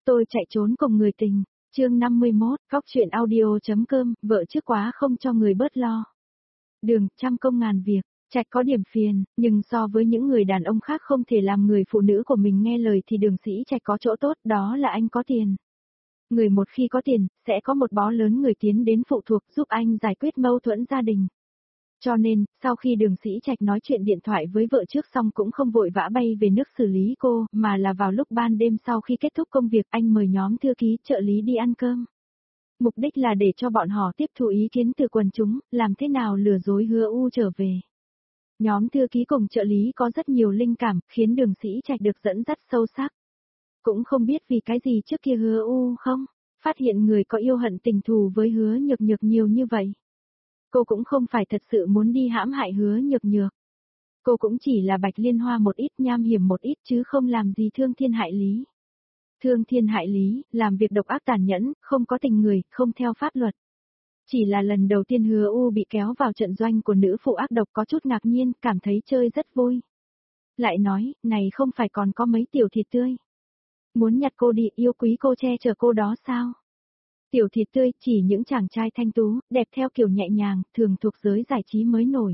Tôi chạy trốn cùng người tình. Chương 51, góc chuyện audio.com, vợ trước quá không cho người bớt lo. Đường, trăm công ngàn việc, Trạch có điểm phiền, nhưng so với những người đàn ông khác không thể làm người phụ nữ của mình nghe lời thì Đường Sĩ Trạch có chỗ tốt, đó là anh có tiền. Người một khi có tiền, sẽ có một bó lớn người tiến đến phụ thuộc giúp anh giải quyết mâu thuẫn gia đình. Cho nên, sau khi Đường Sĩ Trạch nói chuyện điện thoại với vợ trước xong cũng không vội vã bay về nước xử lý cô, mà là vào lúc ban đêm sau khi kết thúc công việc anh mời nhóm thư ký trợ lý đi ăn cơm. Mục đích là để cho bọn họ tiếp thu ý kiến từ quần chúng, làm thế nào lừa dối Hứa U trở về. Nhóm thư ký cùng trợ lý có rất nhiều linh cảm, khiến Đường Sĩ Trạch được dẫn dắt sâu sắc. Cũng không biết vì cái gì trước kia Hứa U không, phát hiện người có yêu hận tình thù với Hứa Nhược Nhược nhiều như vậy. Cô cũng không phải thật sự muốn đi hãm hại Hứa Nhược Nhược. Cô cũng chỉ là bạch liên hoa một ít, nham hiểm một ít chứ không làm gì thương thiên hại lý. Thương thiên hại lý, làm việc độc ác tàn nhẫn, không có tình người, không theo pháp luật. Chỉ là lần đầu tiên Hứa U bị kéo vào trận doanh của nữ phụ ác độc có chút ngạc nhiên, cảm thấy chơi rất vui. Lại nói, này không phải còn có mấy tiểu thịt tươi. Muốn nhặt cô đi, yêu quý cô che chở cô đó sao? Tiểu thịt tươi chỉ những chàng trai thanh tú, đẹp theo kiểu nhẹ nhàng, thường thuộc giới giải trí mới nổi.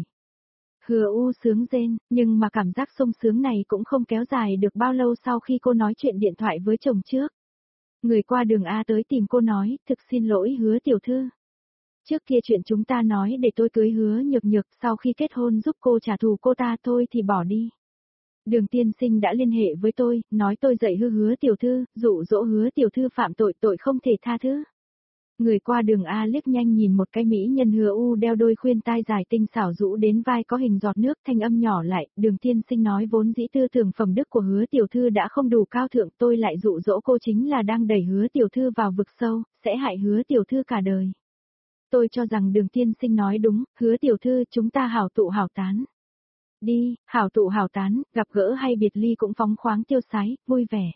Hứa U sướng rên, nhưng mà cảm giác sung sướng này cũng không kéo dài được bao lâu sau khi cô nói chuyện điện thoại với chồng trước. Người qua đường A tới tìm cô nói, thực xin lỗi Hứa tiểu thư. Trước kia chuyện chúng ta nói để tôi cưới Hứa Nhược Nhược, sau khi kết hôn giúp cô trả thù cô ta thôi thì bỏ đi. Đường tiên sinh đã liên hệ với tôi, nói tôi dạy Hứa tiểu thư, dụ dỗ Hứa tiểu thư phạm tội, tội không thể tha thứ. Người qua đường A liếc nhanh nhìn một cái mỹ nhân Hứa U đeo đôi khuyên tai dài tinh xảo rũ đến vai có hình giọt nước, thanh âm nhỏ lại, Đường tiên sinh nói vốn dĩ tư tưởng phẩm đức của Hứa tiểu thư đã không đủ cao thượng, tôi lại dụ dỗ cô chính là đang đẩy Hứa tiểu thư vào vực sâu, sẽ hại Hứa tiểu thư cả đời. Tôi cho rằng Đường tiên sinh nói đúng, Hứa tiểu thư chúng ta hảo tụ hảo tán. Đi, hảo tụ hảo tán, gặp gỡ hay biệt ly cũng phóng khoáng tiêu sái, vui vẻ.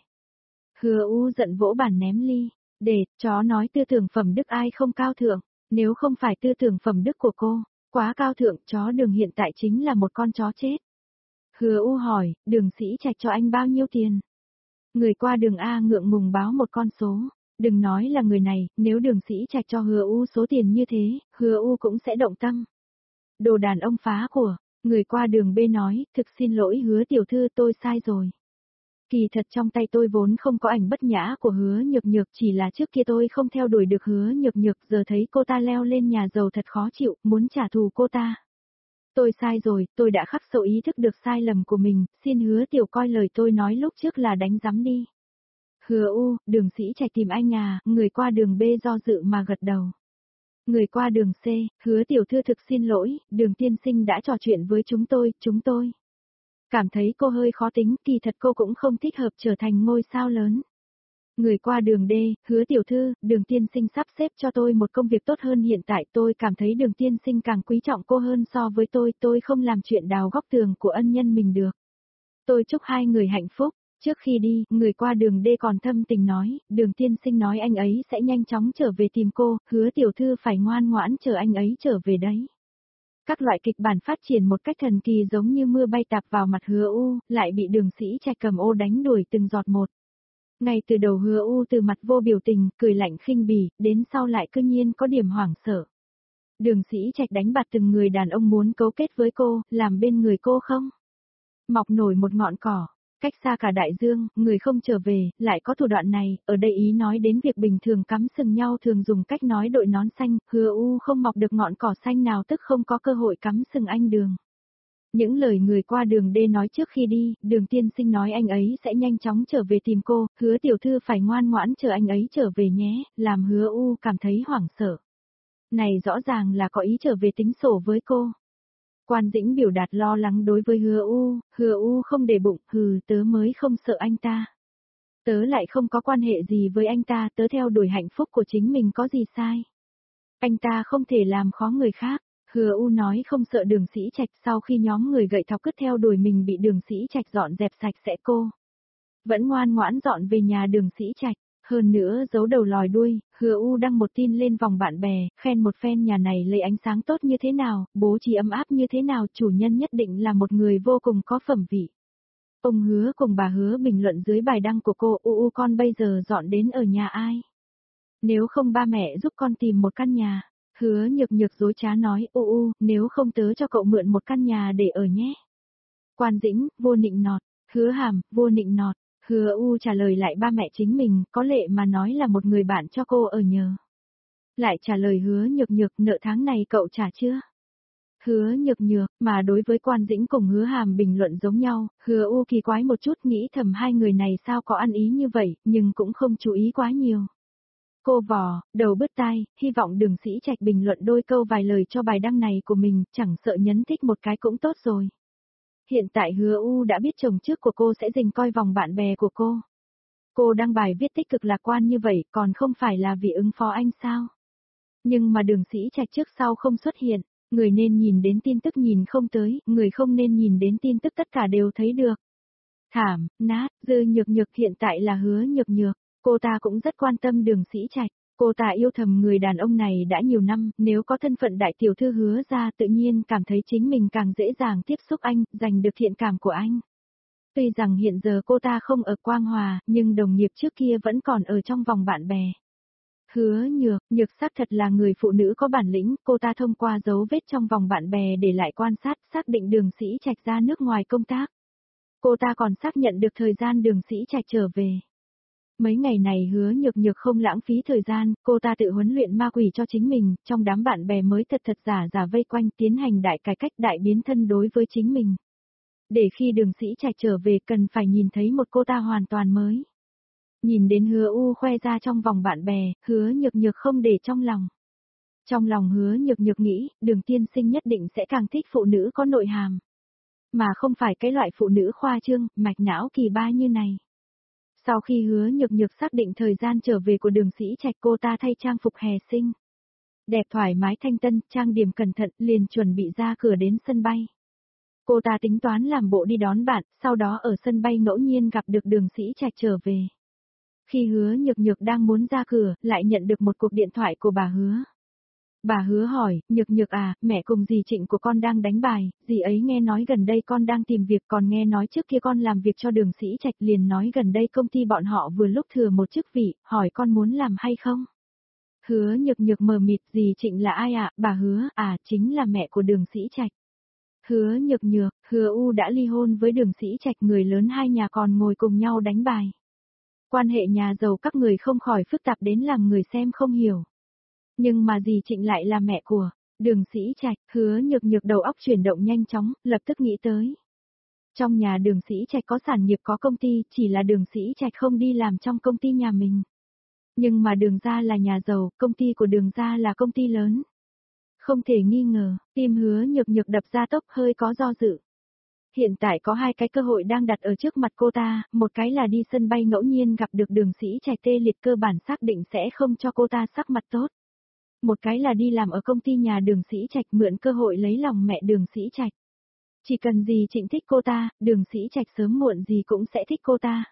Hứa U giận vỗ bàn ném ly. Để, chó nói tư tưởng phẩm đức ai không cao thượng, nếu không phải tư tưởng phẩm đức của cô, quá cao thượng, chó Đường hiện tại chính là một con chó chết. Hứa U hỏi, Đường Sĩ Trạch cho anh bao nhiêu tiền? Người qua đường A ngượng ngùng báo một con số, đừng nói là người này, nếu Đường Sĩ Trạch cho Hứa U số tiền như thế, Hứa U cũng sẽ động tâm. Đồ đàn ông phá của, người qua đường B nói, thực xin lỗi Hứa tiểu thư tôi sai rồi. Kỳ thật trong tay tôi vốn không có ảnh bất nhã của Hứa Nhược Nhược, chỉ là trước kia tôi không theo đuổi được Hứa Nhược Nhược, giờ thấy cô ta leo lên nhà giàu thật khó chịu, muốn trả thù cô ta. Tôi sai rồi, tôi đã khắc sâu ý thức được sai lầm của mình, xin Hứa tiểu coi lời tôi nói lúc trước là đánh giám đi. Hứa U, Đường Sĩ Trạch tìm anh à, người qua đường B do dự mà gật đầu. Người qua đường C, Hứa tiểu thư thực xin lỗi, Đường tiên sinh đã trò chuyện với chúng tôi. Cảm thấy cô hơi khó tính, kỳ thật cô cũng không thích hợp trở thành ngôi sao lớn. Người qua đường D, Hứa tiểu thư, Đường tiên sinh sắp xếp cho tôi một công việc tốt hơn hiện tại, tôi cảm thấy Đường tiên sinh càng quý trọng cô hơn so với tôi không làm chuyện đào góc tường của ân nhân mình được. Tôi chúc hai người hạnh phúc. Trước khi đi, người qua đường D còn thâm tình nói, Đường tiên sinh nói anh ấy sẽ nhanh chóng trở về tìm cô, Hứa tiểu thư phải ngoan ngoãn chờ anh ấy trở về đấy. Các loại kịch bản phát triển một cách thần kỳ giống như mưa bay tạt vào mặt Hứa U, lại bị Đường Sĩ Trạch cầm ô đánh đuổi từng giọt một. Ngay từ đầu Hứa U từ mặt vô biểu tình, cười lạnh khinh bỉ, đến sau lại cư nhiên có điểm hoảng sợ. Đường Sĩ Trạch đánh bạt từng người đàn ông muốn cấu kết với cô, làm bên người cô không? Mọc nổi một ngọn cỏ, cách xa cả đại dương, người không trở về, lại có thủ đoạn này, ở đây ý nói đến việc bình thường cắm sừng nhau thường dùng cách nói đội nón xanh, Hứa U không mọc được ngọn cỏ xanh nào tức không có cơ hội cắm sừng anh Đường. Những lời người qua đường D nói trước khi đi, Đường tiên sinh nói anh ấy sẽ nhanh chóng trở về tìm cô, Hứa tiểu thư phải ngoan ngoãn chờ anh ấy trở về nhé, làm Hứa U cảm thấy hoảng sợ. Này rõ ràng là có ý trở về tính sổ với cô. Quan Dĩnh biểu đạt lo lắng đối với Hứa U không để bụng, tớ mới không sợ anh ta. Tớ lại không có quan hệ gì với anh ta, tớ theo đuổi hạnh phúc của chính mình có gì sai. Anh ta không thể làm khó người khác. Hứa U nói không sợ Đường Sĩ Trạch, sau khi nhóm người gậy thọc cứt theo đuổi mình bị Đường Sĩ Trạch dọn dẹp sạch sẽ cô vẫn ngoan ngoãn dọn về nhà Đường Sĩ Trạch. Hơn nữa giấu đầu lòi đuôi, Hứa U đăng một tin lên vòng bạn bè, khen một phen nhà này lấy ánh sáng tốt như thế nào, bố trí ấm áp như thế nào, chủ nhân nhất định là một người vô cùng có phẩm vị. Ông Hứa cùng bà Hứa bình luận dưới bài đăng của cô, con bây giờ dọn đến ở nhà ai? Nếu không ba mẹ giúp con tìm một căn nhà. Hứa Nhược Nhược dối trá nói, nếu không tớ cho cậu mượn một căn nhà để ở nhé. Quan Dĩnh, vô nịnh nọt. Hứa Hàm, vô nịnh nọt. Hứa trả lời lại ba mẹ chính mình, có lệ mà nói là một người bạn cho cô ở nhờ. Lại trả lời Hứa Nhược Nhược, nợ tháng này cậu trả chưa? Hứa Nhược Nhược, mà đối với Quan Dĩnh cùng Hứa Hàm bình luận giống nhau, Hứa kỳ quái một chút nghĩ thầm hai người này sao có ăn ý như vậy, nhưng cũng không chú ý quá nhiều. Cô vò, đầu bứt tai, hy vọng Đường Sĩ Trạch bình luận đôi câu vài lời cho bài đăng này của mình, chẳng sợ nhấn thích một cái cũng tốt rồi. Hiện tại Hứa đã biết chồng trước của cô sẽ dình coi vòng bạn bè của cô. Cô đăng bài viết tích cực lạc quan như vậy còn không phải là vì ứng phó anh sao? Nhưng mà Đường Sĩ Trạch trước sau không xuất hiện, người nên nhìn đến tin tức nhìn không tới, người không nên nhìn đến tin tức tất cả đều thấy được. Thảm, nát, Dư Nhược Nhược hiện tại là Hứa Nhược Nhược, cô ta cũng rất quan tâm Đường Sĩ Trạch, cô ta yêu thầm người đàn ông này đã nhiều năm, nếu có thân phận đại tiểu thư Hứa ra tự nhiên cảm thấy chính mình càng dễ dàng tiếp xúc anh, giành được thiện cảm của anh. Tuy rằng hiện giờ cô ta không ở Quang Hòa, nhưng đồng nghiệp trước kia vẫn còn ở trong vòng bạn bè. Hứa Nhược xác thật là người phụ nữ có bản lĩnh, cô ta thông qua dấu vết trong vòng bạn bè để lại quan sát, xác định Đường Sĩ Trạch ra nước ngoài công tác. Cô ta còn xác nhận được thời gian Đường Sĩ Trạch trở về. Mấy ngày này Hứa Nhược không lãng phí thời gian, cô ta tự huấn luyện ma quỷ cho chính mình, trong đám bạn bè mới thật giả vây quanh tiến hành đại cải cách đại biến thân đối với chính mình. Để khi Đường Sĩ Trạch trở về cần phải nhìn thấy một cô ta hoàn toàn mới. Nhìn đến Hứa khoe ra trong vòng bạn bè, Hứa Nhược không để trong lòng. Trong lòng Hứa Nhược nghĩ, Đường tiên sinh nhất định sẽ càng thích phụ nữ có nội hàm. Mà không phải cái loại phụ nữ khoa trương, mạch não kỳ ba như này. Sau khi Hứa Nhược xác định thời gian trở về của Đường Sĩ Trạch, cô ta thay trang phục hè sinh. Đẹp thoải mái thanh tân, trang điểm cẩn thận, liền chuẩn bị ra cửa đến sân bay. Cô ta tính toán làm bộ đi đón bạn, sau đó ở sân bay ngẫu nhiên gặp được Đường Sĩ Trạch trở về. Khi Hứa Nhược đang muốn ra cửa, lại nhận được một cuộc điện thoại của bà Hứa. Bà Hứa hỏi, Nhược à, mẹ cùng dì Trịnh của con đang đánh bài, dì ấy nghe nói gần đây con đang tìm việc, còn nghe nói trước kia con làm việc cho Đường Sĩ Trạch, liền nói gần đây công ty bọn họ vừa lúc thừa một chức vị, hỏi con muốn làm hay không? Hứa Nhược mờ mịt, dì Trịnh là ai ạ? Bà Hứa, chính là mẹ của Đường Sĩ Trạch. Hứa Nhược, Hứa đã ly hôn với Đường Sĩ Trạch, người lớn hai nhà còn ngồi cùng nhau đánh bài. Quan hệ nhà giàu các người không khỏi phức tạp đến làm người xem không hiểu. Nhưng mà dì Trịnh lại là mẹ của Đường Sĩ Trạch, Hứa Nhược đầu óc chuyển động nhanh chóng, lập tức nghĩ tới. Trong nhà Đường Sĩ Trạch có sản nghiệp có công ty, chỉ là Đường Sĩ Trạch không đi làm trong công ty nhà mình. Nhưng mà Đường gia là nhà giàu, công ty của Đường gia là công ty lớn. Không thể nghi ngờ, tim Hứa Nhược đập ra tốc hơi có do dự. Hiện tại có hai cái cơ hội đang đặt ở trước mặt cô ta, một cái là đi sân bay ngẫu nhiên gặp được Đường Sĩ Trạch tê liệt cơ bản xác định sẽ không cho cô ta sắc mặt tốt. Một cái là đi làm ở công ty nhà Đường Sĩ Trạch mượn cơ hội lấy lòng mẹ Đường Sĩ Trạch. Chỉ cần dì Trịnh thích cô ta, Đường Sĩ Trạch sớm muộn gì cũng sẽ thích cô ta.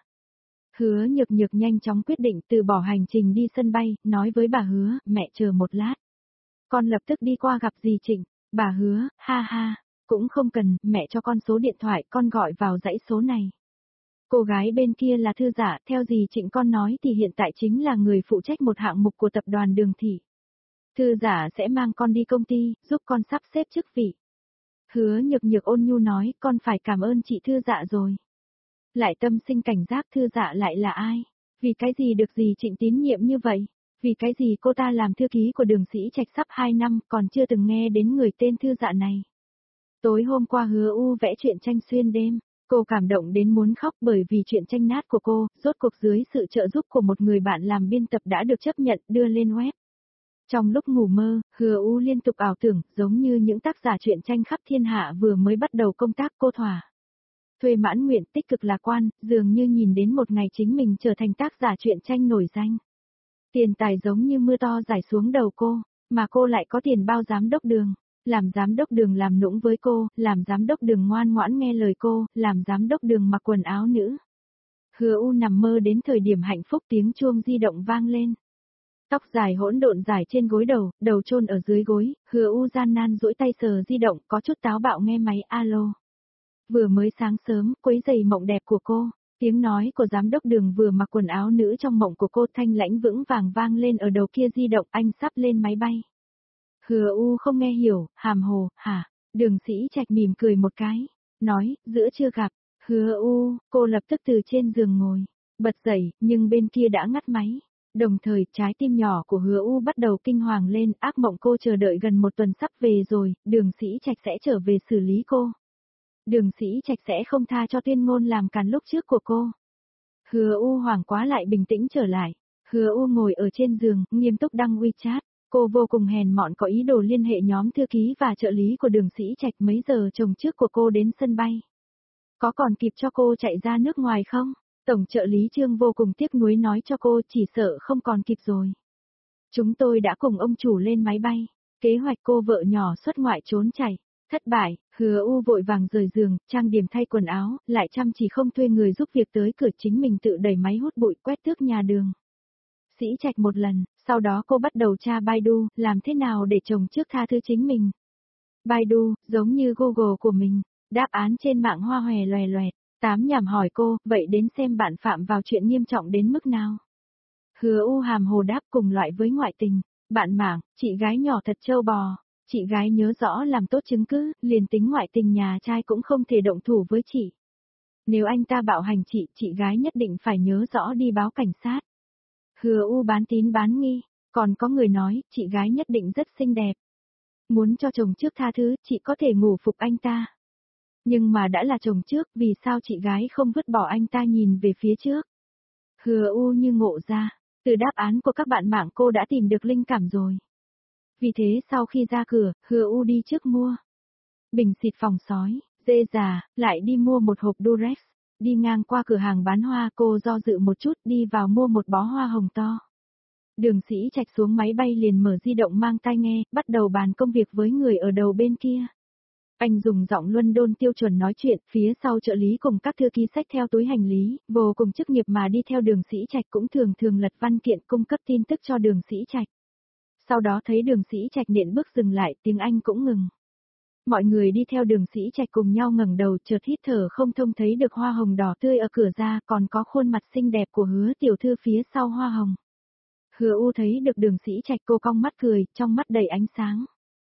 Hứa Nhược nhanh chóng quyết định từ bỏ hành trình đi sân bay, nói với bà Hứa, mẹ chờ một lát. Con lập tức đi qua gặp dì Trịnh. Bà Hứa, ha, cũng không cần, mẹ cho con số điện thoại, con gọi vào dãy số này. Cô gái bên kia là Thư Giả, theo dì Trịnh con nói thì hiện tại chính là người phụ trách một hạng mục của tập đoàn Đường Thị. Thư Giả sẽ mang con đi công ty, giúp con sắp xếp chức vị. Hứa Nhược ôn nhu nói, con phải cảm ơn chị Thư Dạ rồi. Lại tâm sinh cảnh giác, Thư Dạ lại là ai? Vì cái gì được dì Trịnh tín nhiệm như vậy? Vì cái gì cô ta làm thư ký của Đường Sĩ Trạch sắp 2 năm, còn chưa từng nghe đến người tên Thư Dạ này. Tối hôm qua Hứa vẽ truyện tranh xuyên đêm, cô cảm động đến muốn khóc bởi vì truyện tranh nát của cô, rốt cuộc dưới sự trợ giúp của một người bạn làm biên tập đã được chấp nhận đưa lên web. Trong lúc ngủ mơ, Hứa liên tục ảo tưởng, giống như những tác giả truyện tranh khắp thiên hạ vừa mới bắt đầu công tác cô thỏa. Thuê mãn nguyện tích cực lạc quan, dường như nhìn đến một ngày chính mình trở thành tác giả truyện tranh nổi danh. Tiền tài giống như mưa to rải xuống đầu cô, mà cô lại có tiền bao giám đốc Đường. Làm giám đốc Đường làm nũng với cô, làm giám đốc Đường ngoan ngoãn nghe lời cô, làm giám đốc Đường mặc quần áo nữ. Hứa nằm mơ đến thời điểm hạnh phúc, tiếng chuông di động vang lên. Tóc dài hỗn độn dài trên gối đầu chôn ở dưới gối, Hứa gian nan duỗi tay sờ di động, có chút táo bạo nghe máy alo. Vừa mới sáng sớm, quấy giày mộng đẹp của cô. Tiếng nói của giám đốc Đường vừa mặc quần áo nữ trong mộng của cô thanh lãnh vững vàng vang lên ở đầu kia di động, anh sắp lên máy bay. Hứa U không nghe hiểu, hàm hồ, hả? Đường Sĩ Trạch mỉm cười một cái, nói, giữa chưa gặp. Hứa U, cô lập tức từ trên giường ngồi, bật dậy, nhưng bên kia đã ngắt máy. Đồng thời, trái tim nhỏ của Hứa U bắt đầu kinh hoàng lên, ác mộng cô chờ đợi gần một tuần sắp về rồi, Đường Sĩ Trạch sẽ trở về xử lý cô. Đường Sĩ Trạch sẽ không tha cho Tuyên Ngôn làm càn lúc trước của cô. Hứa U hoảng quá lại bình tĩnh trở lại. Hứa U ngồi ở trên giường, nghiêm túc đăng WeChat. Cô vô cùng hèn mọn có ý đồ liên hệ nhóm thư ký và trợ lý của Đường Sĩ Trạch mấy giờ chồng trước của cô đến sân bay. Có còn kịp cho cô chạy ra nước ngoài không? Tổng trợ lý Trương vô cùng tiếc nuối nói cho cô chỉ sợ không còn kịp rồi. Chúng tôi đã cùng ông chủ lên máy bay. Kế hoạch cô vợ nhỏ xuất ngoại trốn chạy. Thất bại, Hứa U vội vàng rời giường, trang điểm thay quần áo, lại chăm chỉ không thuê người giúp việc tới cửa chính mình tự đẩy máy hút bụi quét tước nhà Đường Sĩ Trạch một lần, sau đó cô bắt đầu tra Baidu, làm thế nào để chồng trước tha thứ chính mình. Baidu, giống như Google của mình, đáp án trên mạng hoa hòe loè loẹt, Tám nhảm hỏi cô, vậy đến xem bạn phạm vào chuyện nghiêm trọng đến mức nào. Hứa U hàm hồ đáp cùng loại với ngoại tình, bạn mạng, chị gái nhỏ thật trâu bò. Chị gái nhớ rõ làm tốt chứng cứ, liền tính ngoại tình nhà trai cũng không thể động thủ với chị. Nếu anh ta bạo hành chị gái nhất định phải nhớ rõ đi báo cảnh sát. Hứa U bán tín bán nghi, còn có người nói, chị gái nhất định rất xinh đẹp. Muốn cho chồng trước tha thứ, chị có thể ngủ phục anh ta. Nhưng mà đã là chồng trước, vì sao chị gái không vứt bỏ anh ta nhìn về phía trước? Hứa U như ngộ ra, từ đáp án của các bạn mạng cô đã tìm được linh cảm rồi. Vì thế sau khi ra cửa, Hứa U đi trước mua bình xịt phòng sói, dê già, lại đi mua một hộp Durex. Đi ngang qua cửa hàng bán hoa cô do dự một chút đi vào mua một bó hoa hồng to. Đường Sĩ Trạch xuống máy bay liền mở di động mang tai nghe, bắt đầu bàn công việc với người ở đầu bên kia. Anh dùng giọng London tiêu chuẩn nói chuyện, phía sau trợ lý cùng các thư ký xách theo túi hành lý, vô cùng chức nghiệp mà đi theo Đường Sĩ Trạch cũng thường thường lật văn kiện cung cấp tin tức cho Đường Sĩ Trạch. Sau đó thấy Đường Sĩ Trạch nện bước dừng lại, tiếng Anh cũng ngừng. Mọi người đi theo Đường Sĩ Trạch cùng nhau ngẩng đầu chợt hít thở không thông thấy được hoa hồng đỏ tươi ở cửa ra còn có khuôn mặt xinh đẹp của Hứa tiểu thư phía sau hoa hồng. Hứa U thấy được Đường Sĩ Trạch cô cong mắt cười, trong mắt đầy ánh sáng.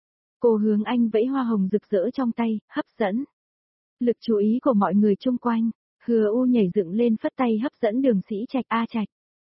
Cô hướng anh vẫy hoa hồng rực rỡ trong tay, hấp dẫn lực chú ý của mọi người chung quanh. Hứa U nhảy dựng lên phất tay hấp dẫn Đường Sĩ Trạch. A Trạch.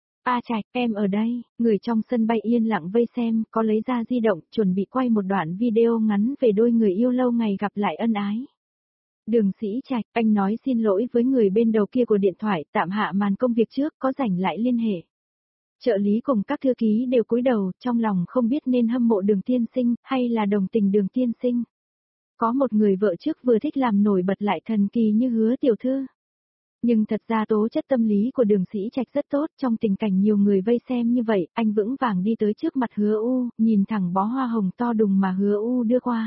A Trạch, em ở đây, người trong sân bay yên lặng vây xem, có lấy ra di động, chuẩn bị quay một đoạn video ngắn về đôi người yêu lâu ngày gặp lại ân ái. Đường Sĩ Trạch, anh nói xin lỗi với người bên đầu kia của điện thoại, tạm hạ màn công việc trước, có rảnh lại liên hệ. Trợ lý cùng các thư ký đều cúi đầu, trong lòng không biết nên hâm mộ Đường tiên sinh, hay là đồng tình Đường tiên sinh. Có một người vợ trước vừa thích làm nổi bật lại thần kỳ như Hứa tiểu thư. Nhưng thật ra tố chất tâm lý của Đường Sĩ Trạch rất tốt, trong tình cảnh nhiều người vây xem như vậy, anh vững vàng đi tới trước mặt Hứa U, nhìn thẳng bó hoa hồng to đùng mà Hứa U đưa qua.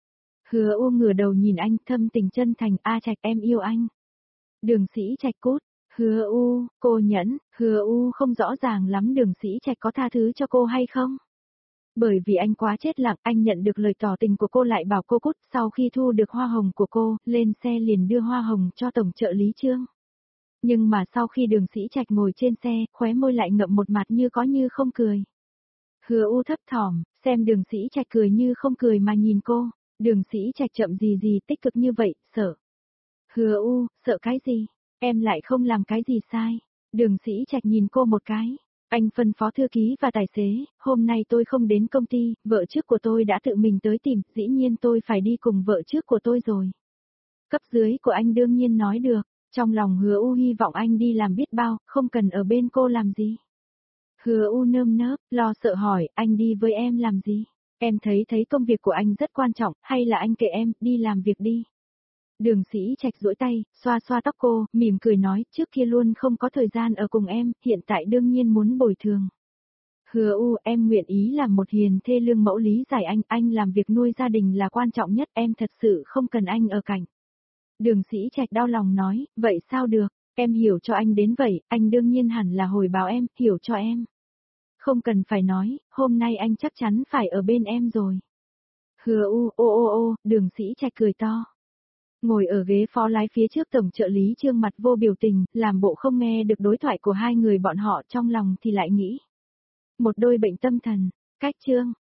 Hứa U ngửa đầu nhìn anh, thâm tình chân thành, A Trạch em yêu anh. Đường Sĩ Trạch cút, Hứa U, cô nhẫn, Hứa U không rõ ràng lắm Đường Sĩ Trạch có tha thứ cho cô hay không. Bởi vì anh quá chết lặng, anh nhận được lời tỏ tình của cô lại bảo cô cút, sau khi thu được hoa hồng của cô, lên xe liền đưa hoa hồng cho tổng trợ lý Trương. Nhưng mà sau khi Đường Sĩ Trạch ngồi trên xe, khóe môi lại ngậm một mặt như có như không cười. Hứa U thấp thỏm, xem Đường Sĩ Trạch cười như không cười mà nhìn cô, Đường Sĩ Trạch chậm gì tích cực như vậy, sợ. Hứa U, sợ cái gì? Em lại không làm cái gì sai. Đường Sĩ Trạch nhìn cô một cái. Anh phân phó thư ký và tài xế, hôm nay tôi không đến công ty, vợ trước của tôi đã tự mình tới tìm, dĩ nhiên tôi phải đi cùng vợ trước của tôi rồi. Cấp dưới của anh đương nhiên nói được. Trong lòng Hứa U hy vọng anh đi làm biết bao, không cần ở bên cô làm gì. Hứa U nơm nớp, lo sợ hỏi, anh đi với em làm gì? Em thấy công việc của anh rất quan trọng, hay là anh kệ em, đi làm việc đi. Đường Sĩ Trạch duỗi tay, xoa xoa tóc cô, mỉm cười nói, trước kia luôn không có thời gian ở cùng em, hiện tại đương nhiên muốn bồi thường. Hứa U, em nguyện ý làm một hiền thê lương mẫu lý giải anh làm việc nuôi gia đình là quan trọng nhất, em thật sự không cần anh ở cạnh. Đường Sĩ Trạch đau lòng nói, vậy sao được, em hiểu cho anh đến vậy, anh đương nhiên hẳn là hồi báo em, hiểu cho em. Không cần phải nói, hôm nay anh chắc chắn phải ở bên em rồi. Hứa U, ô, Đường Sĩ Trạch cười to. Ngồi ở ghế phó lái phía trước tổng trợ lý Trương mặt vô biểu tình, làm bộ không nghe được đối thoại của hai người bọn họ, trong lòng thì lại nghĩ. Một đôi bệnh tâm thần, cách Trương,